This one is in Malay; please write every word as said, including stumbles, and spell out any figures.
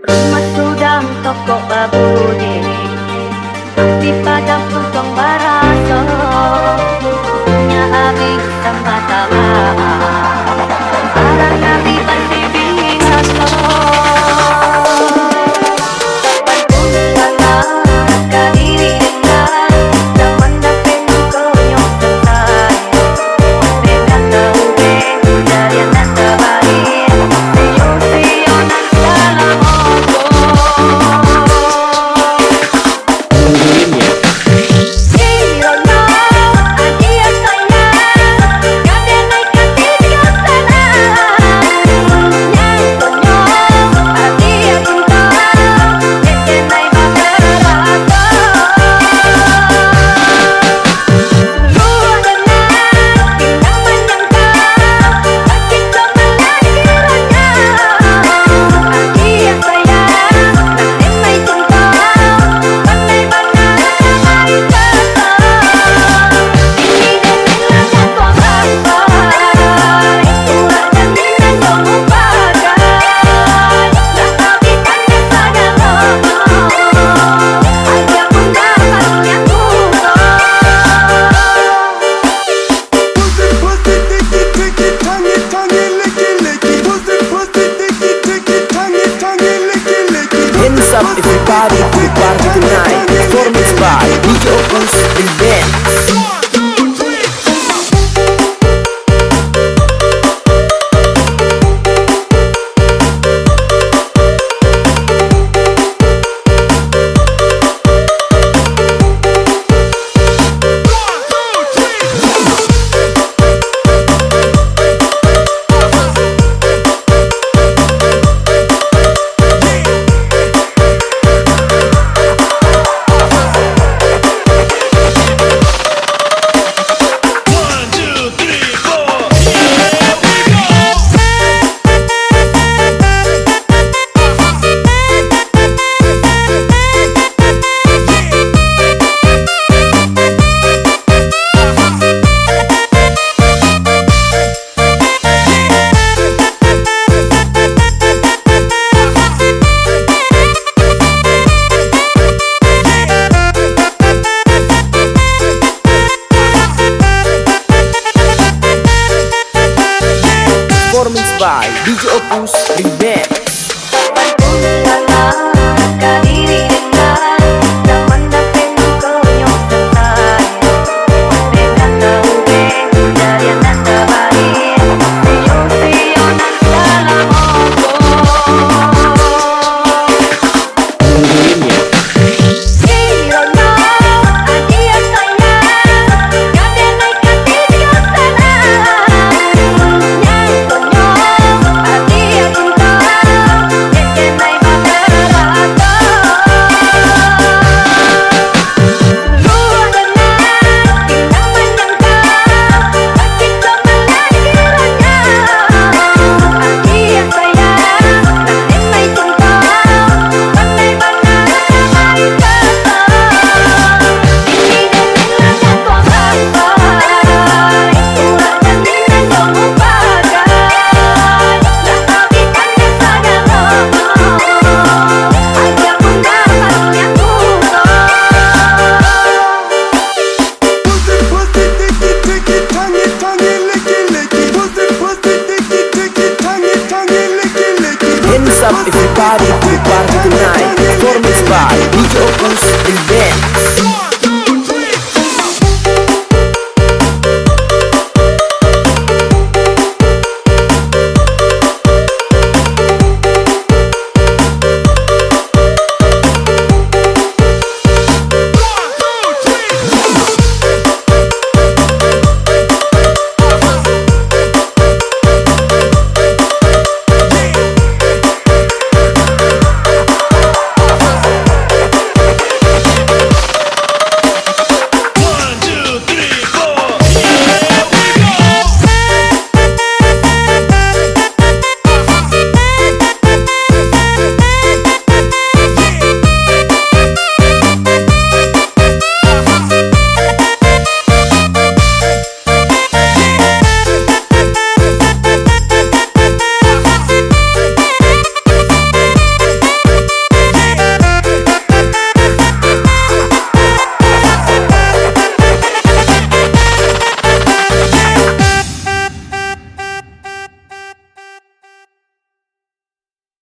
Rumah Sudang toko babudi di padang puntong baraso punya habis sama tabah arah nabi pasti bingaso kapan pun salah kadiri dengan zaman dapen konyong selesai dengan taube dari anak tabahin siyo-siyo nan dalam ogo. Hands up everybody to the party tonight. Performance by D J Opus Remix. Performance by D J Opus Remix. Hands up everybody to the party tonight. Performance by D J Opus Remix.